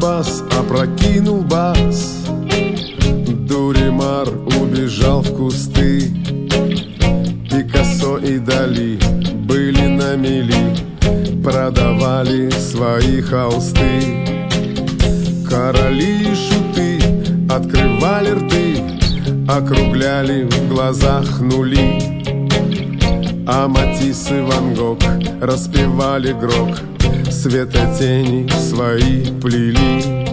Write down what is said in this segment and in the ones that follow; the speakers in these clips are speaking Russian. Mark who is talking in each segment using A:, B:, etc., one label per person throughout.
A: контрабас опрокинул бас. Дуримар убежал в кусты. Пикассо и Дали были на мели, продавали свои холсты. Короли и шуты открывали рты, округляли в глазах нули. А Матисс и Ван Гог распевали грок, светотени свои плели.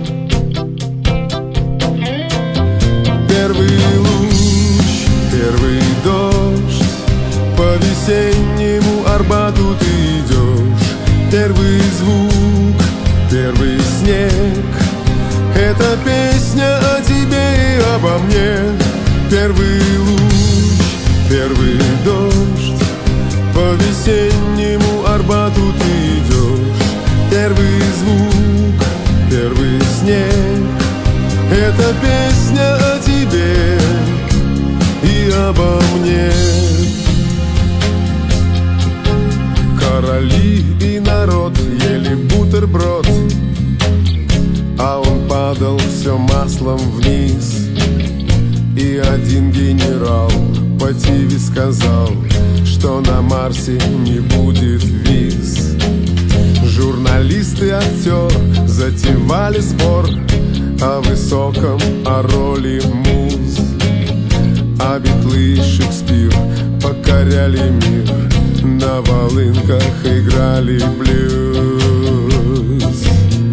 A: Первый луч, первый дождь, по весеннему Арбату ты идешь. Первый звук, первый снег, это песня о тебе и обо мне. Первый луч, первый дождь, по весеннему Арбату ты идешь. Первый звук, первый снег, это песня о тебе и обо мне. Короли и народ ели бутерброд, а он падал все маслом вниз. И один генерал по ТВ сказал, что на Марсе не будет виз. Журналист и актер затевали спор о высоком, о роли муз. А Битлы и Шекспир покоряли мир, на волынках играли блюз.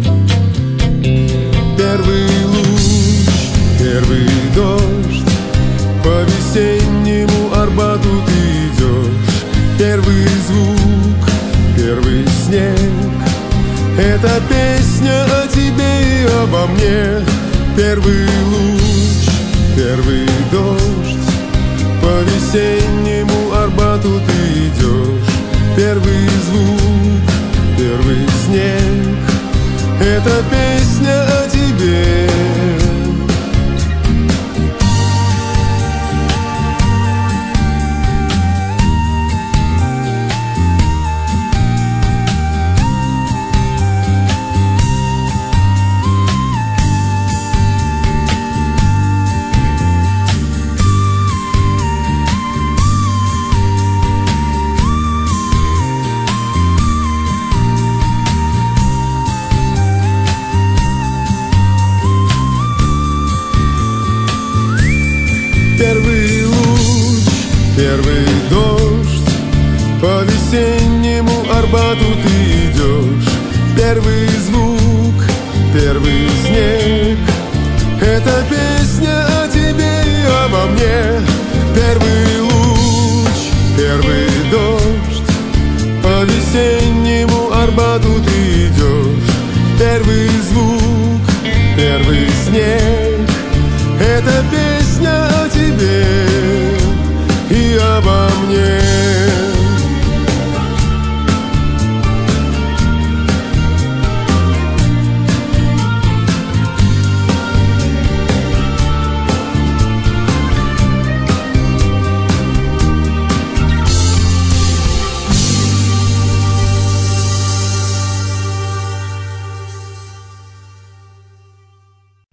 A: Первый луч, первый дождь, по весеннему Арбату ты идешь. Первый звук, первый снег, это песня о тебе и обо мне. Первый луч, первый дождь, по весеннему Арбату ты идешь. Первый звук, первый снег, это песня о тебе. Первый луч, первый дождь, по весеннему Арбату ты идешь. Первый звук, первый снег,